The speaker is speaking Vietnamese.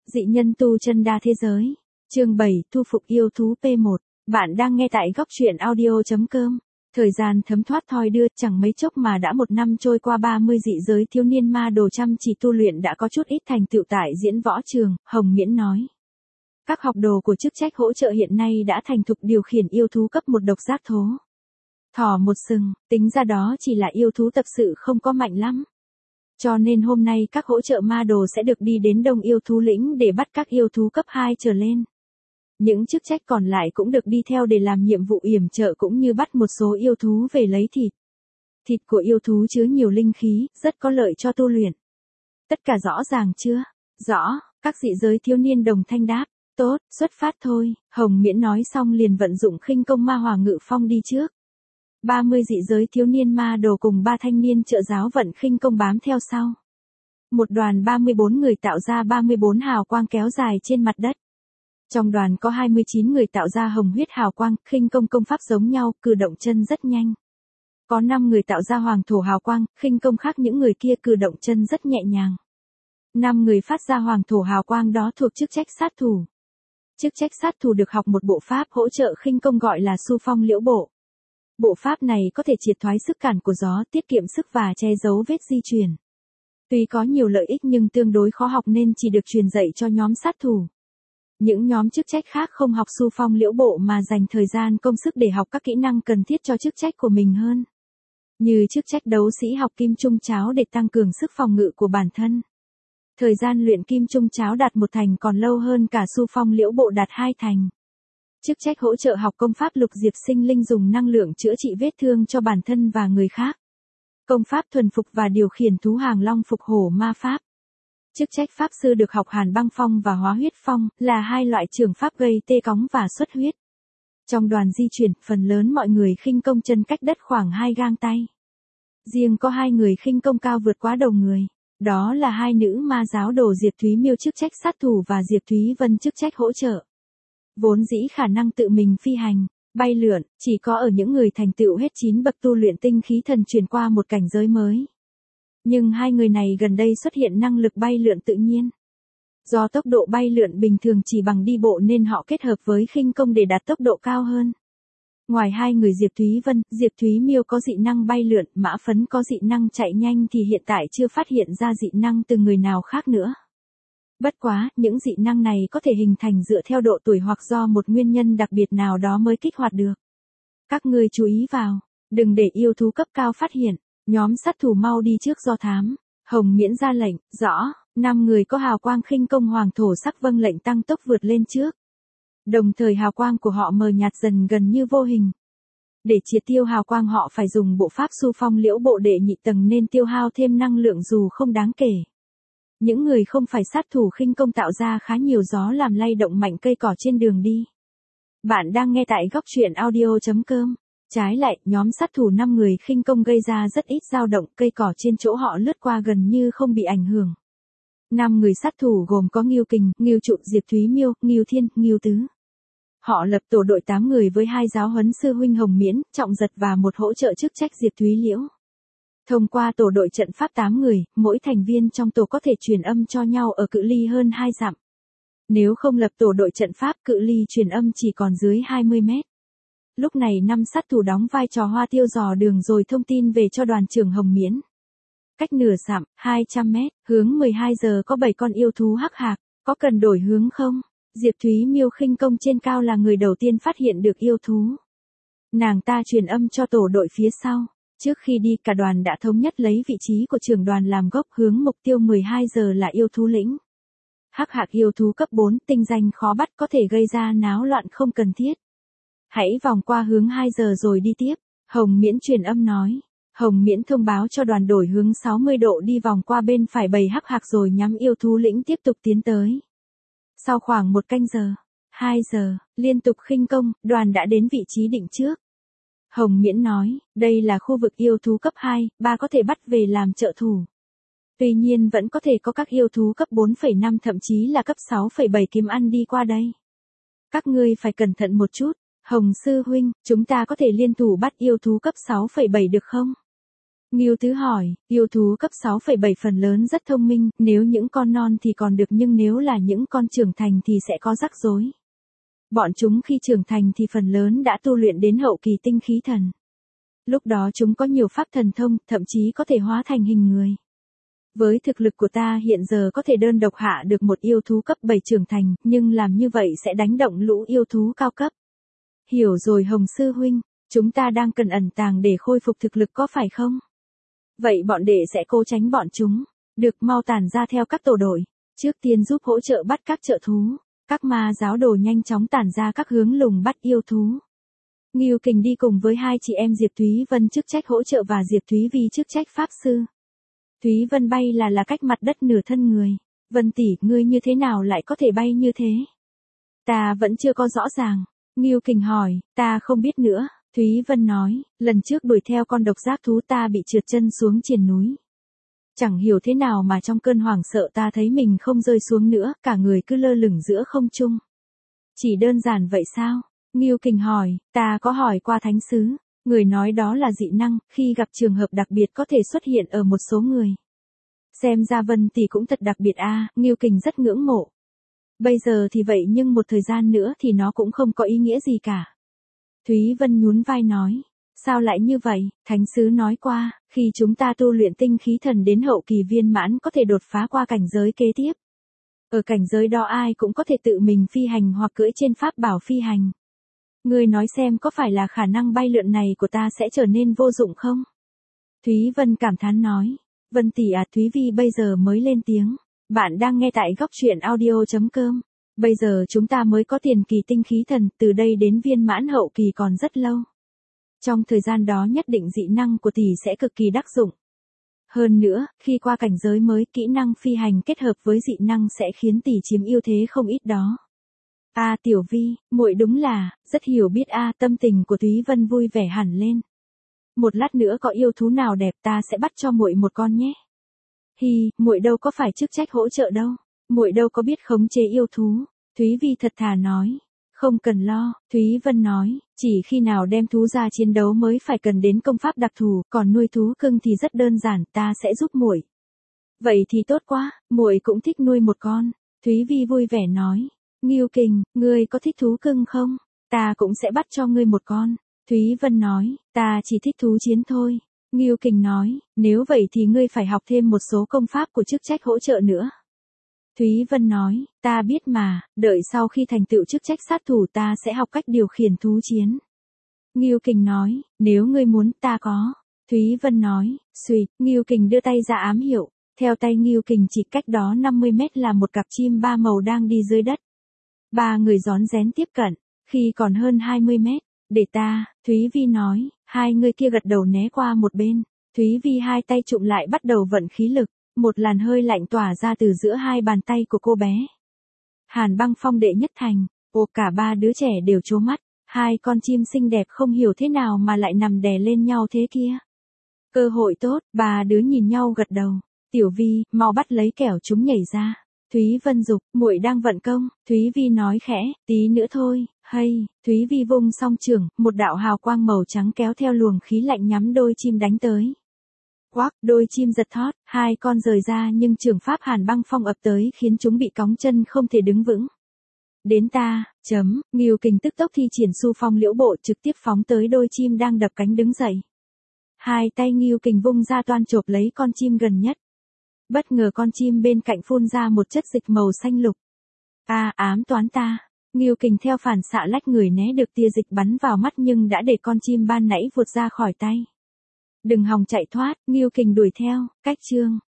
Dị nhân tu chân đa thế giới. Chương 7, thu phục yêu thú P1. Bạn đang nghe tại góc truyện audio.com. Thời gian thấm thoát thoi đưa, chẳng mấy chốc mà đã một năm trôi qua, 30 dị giới thiếu niên ma đồ chăm chỉ tu luyện đã có chút ít thành tựu tại diễn võ trường, Hồng Miễn nói. Các học đồ của chức trách hỗ trợ hiện nay đã thành thục điều khiển yêu thú cấp một độc giác thố. Thỏ một sừng, tính ra đó chỉ là yêu thú thật sự không có mạnh lắm. Cho nên hôm nay các hỗ trợ ma đồ sẽ được đi đến Đông Yêu Thú Lĩnh để bắt các yêu thú cấp 2 trở lên. Những chức trách còn lại cũng được đi theo để làm nhiệm vụ yểm trợ cũng như bắt một số yêu thú về lấy thịt. Thịt của yêu thú chứa nhiều linh khí, rất có lợi cho tu luyện. Tất cả rõ ràng chưa? Rõ, các dị giới thiếu niên đồng thanh đáp. Tốt, xuất phát thôi, Hồng Miễn nói xong liền vận dụng khinh công ma hỏa ngự phong đi trước. 30 dị giới thiếu niên ma đồ cùng 3 thanh niên trợ giáo vận khinh công bám theo sau. Một đoàn 34 người tạo ra 34 hào quang kéo dài trên mặt đất. Trong đoàn có 29 người tạo ra hồng huyết hào quang, khinh công công pháp giống nhau, cử động chân rất nhanh. Có 5 người tạo ra hoàng thổ hào quang, khinh công khác những người kia, cử động chân rất nhẹ nhàng. 5 người phát ra hoàng thổ hào quang đó thuộc chức trách sát thủ. Chức trách sát thủ được học một bộ pháp hỗ trợ khinh công gọi là Xu Phong Liễu Bộ. Bộ pháp này có thể triệt thoái sức cản của gió, tiết kiệm sức và che giấu vết di chuyển. Tuy có nhiều lợi ích nhưng tương đối khó học nên chỉ được truyền dạy cho nhóm sát thủ. Những nhóm chức trách khác không học Xu Phong Liễu Bộ mà dành thời gian công sức để học các kỹ năng cần thiết cho chức trách của mình hơn. Như chức trách đấu sĩ học kim trung cháo để tăng cường sức phòng ngự của bản thân. Thời gian luyện kim trung cháo đạt 1 thành còn lâu hơn cả Xu Phong Liễu Bộ đạt 2 thành. Chức trách hỗ trợ học công pháp lục diệp sinh linh dùng năng lượng chữa trị vết thương cho bản thân và người khác. Công pháp thuần phục và điều khiển thú hàng long phục hổ ma pháp. Chức trách pháp sư được học hàn băng phong và hóa huyết phong, là 2 loại trường pháp gây tê cóng và xuất huyết. Trong đoàn di chuyển, phần lớn mọi người khinh công chân cách đất khoảng 2 gang tay. Riêng có 2 người khinh công cao vượt quá đầu người. Đó là 2 nữ ma giáo đồ Diệp Thúy Miêu chức trách sát thủ và Diệp Thúy Vân chức trách hỗ trợ. Vốn dĩ khả năng tự mình phi hành, bay lượn, chỉ có ở những người thành tựu hết 9 bậc tu luyện tinh khí thần chuyển qua một cảnh giới mới. Nhưng 2 người này gần đây xuất hiện năng lực bay lượn tự nhiên. Do tốc độ bay lượn bình thường chỉ bằng đi bộ nên họ kết hợp với khinh công để đạt tốc độ cao hơn. Ngoài 2 người Diệp Thúy Vân, Diệp Thúy Miêu có dị năng bay lượn, Mã Phấn có dị năng chạy nhanh thì hiện tại chưa phát hiện ra dị năng từ người nào khác nữa. Bất quá, những dị năng này có thể hình thành dựa theo độ tuổi hoặc do một nguyên nhân đặc biệt nào đó mới kích hoạt được. Các ngươi chú ý vào, đừng để yêu thú cấp cao phát hiện, nhóm sát thủ mau đi trước do thám. Hồng Miễn ra lệnh, rõ, 5 người có hào quang khinh công hoàng thổ sắc vâng lệnh tăng tốc vượt lên trước. Đồng thời hào quang của họ mờ nhạt dần gần như vô hình. Để triệt tiêu hào quang họ phải dùng bộ pháp Xu Phong Liễu Bộ đệ nhị tầng nên tiêu hao thêm năng lượng dù không đáng kể. Những người không phải sát thủ khinh công tạo ra khá nhiều gió làm lay động mạnh cây cỏ trên đường đi. Bạn đang nghe tại góc truyện audio.com. Trái lại, nhóm sát thủ 5 người khinh công gây ra rất ít dao động, cây cỏ trên chỗ họ lướt qua gần như không bị ảnh hưởng. 5 người sát thủ gồm có Ngưu Kình, Ngưu Trụ, Diệp Thúy Miêu, Ngưu Thiên, Ngưu Tứ. Họ lập tổ đội 8 người với 2 giáo huấn sư huynh Hồng Miễn, Trọng Giật và một hỗ trợ chức trách Diệp Thúy Liễu. Thông qua tổ đội trận pháp 8 người, mỗi thành viên trong tổ có thể truyền âm cho nhau ở cự ly hơn 2 dặm. Nếu không lập tổ đội trận pháp, cự ly truyền âm chỉ còn dưới 20 mét. Lúc này 5 sát thủ đóng vai trò hoa tiêu dò đường rồi thông tin về cho đoàn trưởng Hồng Miễn. Cách nửa dặm, 200 mét, hướng 12 giờ có 7 con yêu thú hắc hạc, có cần đổi hướng không? Diệp Thúy Miêu khinh công trên cao là người đầu tiên phát hiện được yêu thú. Nàng ta truyền âm cho tổ đội phía sau. Trước khi đi cả đoàn đã thống nhất lấy vị trí của trưởng đoàn làm gốc, hướng mục tiêu 12 giờ là yêu thú lĩnh. Hắc hạc yêu thú cấp 4 tinh danh khó bắt có thể gây ra náo loạn không cần thiết. Hãy vòng qua hướng 2 giờ rồi đi tiếp, Hồng Miễn truyền âm nói. Hồng Miễn thông báo cho đoàn đổi hướng 60 độ đi vòng qua bên phải bầy hắc hạc rồi nhắm yêu thú lĩnh tiếp tục tiến tới. Sau khoảng 1 canh giờ, 2 giờ, liên tục khinh công, đoàn đã đến vị trí định trước. Hồng Miễn nói, đây là khu vực yêu thú cấp 2, 3 có thể bắt về làm trợ thủ. Tuy nhiên vẫn có thể có các yêu thú cấp 4,5 thậm chí là cấp 6,7 kiếm ăn đi qua đây. Các ngươi phải cẩn thận một chút, Hồng sư huynh, chúng ta có thể liên thủ bắt yêu thú cấp 6,7 được không? Ngưu Tứ hỏi, yêu thú cấp 6,7 phần lớn rất thông minh, nếu những con non thì còn được nhưng nếu là những con trưởng thành thì sẽ có rắc rối. Bọn chúng khi trưởng thành thì phần lớn đã tu luyện đến hậu kỳ tinh khí thần. Lúc đó chúng có nhiều pháp thần thông, thậm chí có thể hóa thành hình người. Với thực lực của ta hiện giờ có thể đơn độc hạ được một yêu thú cấp 7 trưởng thành, nhưng làm như vậy sẽ đánh động lũ yêu thú cao cấp. Hiểu rồi Hồng Sư Huynh, chúng ta đang cần ẩn tàng để khôi phục thực lực có phải không? Vậy bọn đệ sẽ cố tránh bọn chúng, được mau tản ra theo các tổ đội, trước tiên giúp hỗ trợ bắt các trợ thú, các ma giáo đồ nhanh chóng tản ra các hướng lùng bắt yêu thú. Ngưu Kình đi cùng với hai chị em Diệp Thúy Vân chức trách hỗ trợ và Diệp Thúy Vi chức trách pháp sư. Thúy Vân bay là cách mặt đất nửa thân người. Vân tỷ, ngươi như thế nào lại có thể bay như thế? Ta vẫn chưa có rõ ràng. Ngưu Kình hỏi, ta không biết nữa. Thúy Vân nói, lần trước đuổi theo con độc giác thú ta bị trượt chân xuống triền núi. Chẳng hiểu thế nào mà trong cơn hoảng sợ ta thấy mình không rơi xuống nữa, cả người cứ lơ lửng giữa không trung. Chỉ đơn giản vậy sao? Ngưu Kình hỏi, ta có hỏi qua thánh sứ, người nói đó là dị năng, khi gặp trường hợp đặc biệt có thể xuất hiện ở một số người. Xem ra Vân tỷ cũng thật đặc biệt a, Ngưu Kình rất ngưỡng mộ. Bây giờ thì vậy nhưng một thời gian nữa thì nó cũng không có ý nghĩa gì cả. Thúy Vân nhún vai nói, sao lại như vậy, thánh sứ nói qua, khi chúng ta tu luyện tinh khí thần đến hậu kỳ viên mãn có thể đột phá qua cảnh giới kế tiếp. Ở cảnh giới đó ai cũng có thể tự mình phi hành hoặc cưỡi trên pháp bảo phi hành. Ngươi nói xem có phải là khả năng bay lượn này của ta sẽ trở nên vô dụng không? Thúy Vân cảm thán nói. Vân tỷ à, Thúy Vi bây giờ mới lên tiếng. Bạn đang nghe tại góc truyện audio.com. Bây giờ chúng ta mới có tiền kỳ tinh khí thần, từ đây đến viên mãn hậu kỳ còn rất lâu. Trong thời gian đó nhất định dị năng của tỷ sẽ cực kỳ đắc dụng. Hơn nữa, khi qua cảnh giới mới, kỹ năng phi hành kết hợp với dị năng sẽ khiến tỷ chiếm ưu thế không ít đó. A Tiểu Vi, muội đúng là rất hiểu biết a, tâm tình của Thúy Vân vui vẻ hẳn lên. Một lát nữa có yêu thú nào đẹp ta sẽ bắt cho muội một con nhé. Hi, muội đâu có phải chức trách hỗ trợ đâu, muội đâu có biết khống chế yêu thú. Thúy Vi thật thà nói. Không cần lo, Thúy Vân nói, chỉ khi nào đem thú ra chiến đấu mới phải cần đến công pháp đặc thù, còn nuôi thú cưng thì rất đơn giản, ta sẽ giúp muội. Vậy thì tốt quá, muội cũng thích nuôi một con. Thúy Vi vui vẻ nói. Ngưu Kình, ngươi có thích thú cưng không? Ta cũng sẽ bắt cho ngươi một con. Thúy Vân nói, ta chỉ thích thú chiến thôi. Ngưu Kình nói, nếu vậy thì ngươi phải học thêm một số công pháp của chức trách hỗ trợ nữa. Thúy Vân nói, ta biết mà, đợi sau khi thành tựu chức trách sát thủ ta sẽ học cách điều khiển thú chiến. Ngưu Kình nói, nếu ngươi muốn ta có. Thúy Vân nói, suýt, Ngưu Kình đưa tay ra ám hiệu. Theo tay Ngưu Kình chỉ cách đó 50 mét là một cặp chim ba màu đang đi dưới đất. Ba người rón rén tiếp cận, khi còn hơn 20 mét, để ta, Thúy Vi nói, hai người kia gật đầu né qua một bên. Thúy Vi hai tay chụm lại bắt đầu vận khí lực, một làn hơi lạnh tỏa ra từ giữa hai bàn tay của cô bé. Hàn Băng Phong đệ nhất thành, cả ba đứa trẻ đều trố mắt, hai con chim xinh đẹp không hiểu thế nào mà lại nằm đè lên nhau thế kia. Cơ hội tốt, ba đứa nhìn nhau gật đầu. Tiểu Vi, mau bắt lấy kẻo chúng nhảy ra. Thúy Vân dục, muội đang vận công. Thúy Vi nói khẽ, tí nữa thôi. Hay, Thúy Vi vung song chưởng, một đạo hào quang màu trắng kéo theo luồng khí lạnh nhắm đôi chim đánh tới. Quắc, đôi chim giật thót, hai con rời ra nhưng chưởng pháp Hàn Băng Phong ập tới khiến chúng bị cóng chân không thể đứng vững. Đến ta, Ngưu Kình tức tốc thi triển Xu Phong Liễu Bộ trực tiếp phóng tới đôi chim đang đập cánh đứng dậy. Hai tay Ngưu Kình vung ra toan chộp lấy con chim gần nhất. Bất ngờ con chim bên cạnh phun ra một chất dịch màu xanh lục. Ám toán ta. Ngưu Kình theo phản xạ lách người né được tia dịch bắn vào mắt nhưng đã để con chim ban nãy vụt ra khỏi tay. Đừng hòng chạy thoát, Ngưu Kình đuổi theo, cách chương.